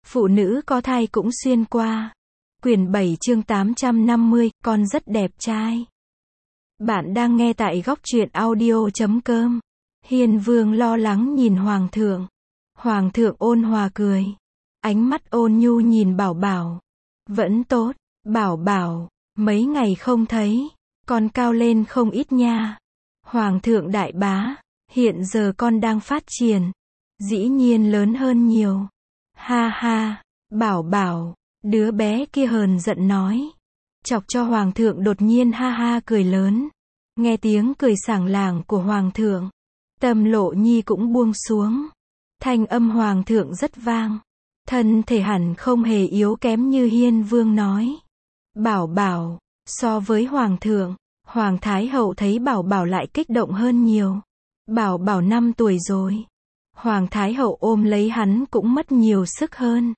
Phụ nữ có thai cũng xuyên qua. Quyển 7 chương 850, con rất đẹp trai. Bạn đang nghe tại góc truyện audio.com. Hiên Vương lo lắng nhìn Hoàng thượng. Hoàng thượng ôn hòa cười. Ánh mắt ôn nhu nhìn Bảo Bảo. Vẫn tốt, Bảo Bảo, mấy ngày không thấy, con cao lên không ít nha. Hoàng thượng đại bá, hiện giờ con đang phát triển. Dĩ nhiên lớn hơn nhiều. Ha ha, Bảo Bảo, đứa bé kia hờn giận nói. Chọc cho Hoàng thượng đột nhiên ha ha cười lớn. Nghe tiếng cười sảng lảng của Hoàng thượng, tâm Lộ Nhi cũng buông xuống. Thanh âm Hoàng thượng rất vang. Thân thể hẳn không hề yếu kém như Hiên Vương nói. Bảo Bảo, so với Hoàng thượng, Hoàng Thái Hậu thấy Bảo Bảo lại kích động hơn nhiều. Bảo Bảo 5 tuổi rồi. Hoàng Thái Hậu ôm lấy hắn cũng mất nhiều sức hơn.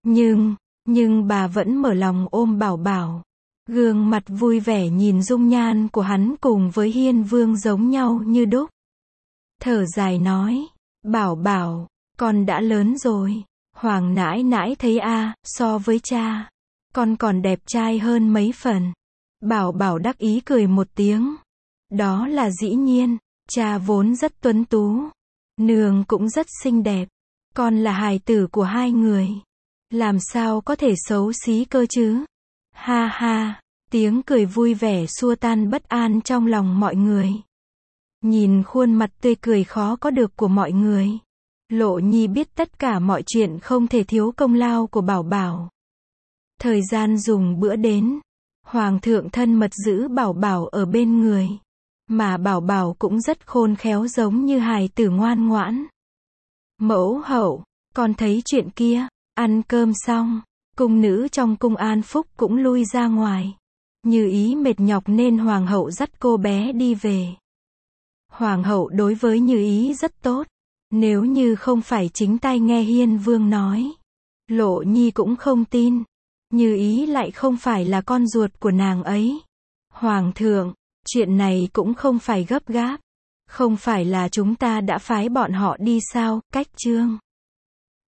Nhưng bà vẫn mở lòng ôm Bảo Bảo. Gương mặt vui vẻ nhìn dung nhan của hắn cùng với Hiên Vương giống nhau như đúc. Thở dài nói, Bảo Bảo, con đã lớn rồi. Hoàng nãi nãi thấy so với cha, con còn đẹp trai hơn mấy phần. Bảo Bảo đắc ý cười một tiếng. Đó là dĩ nhiên, cha vốn rất tuấn tú. Nương cũng rất xinh đẹp. Con là hài tử của hai người. Làm sao có thể xấu xí cơ chứ? Ha ha, tiếng cười vui vẻ xua tan bất an trong lòng mọi người. Nhìn khuôn mặt tươi cười khó có được của mọi người, Lộ Nhi biết tất cả mọi chuyện không thể thiếu công lao của Bảo Bảo. Thời gian dùng bữa đến, Hoàng thượng thân mật giữ Bảo Bảo ở bên người. Mà Bảo Bảo cũng rất khôn khéo giống như hài tử ngoan ngoãn. Mẫu hậu, con thấy chuyện kia. Ăn cơm xong, cung nữ trong cung An Phúc cũng lui ra ngoài. Như Ý mệt nhọc nên Hoàng hậu dắt cô bé đi về. Hoàng hậu đối với Như Ý rất tốt. Nếu như không phải chính tai nghe Hiên Vương nói, Lộ Nhi cũng không tin. Như Ý lại không phải là con ruột của nàng ấy. Hoàng thượng, chuyện này cũng không phải gấp gáp. Không phải là chúng ta đã phái bọn họ đi sao? Cách chương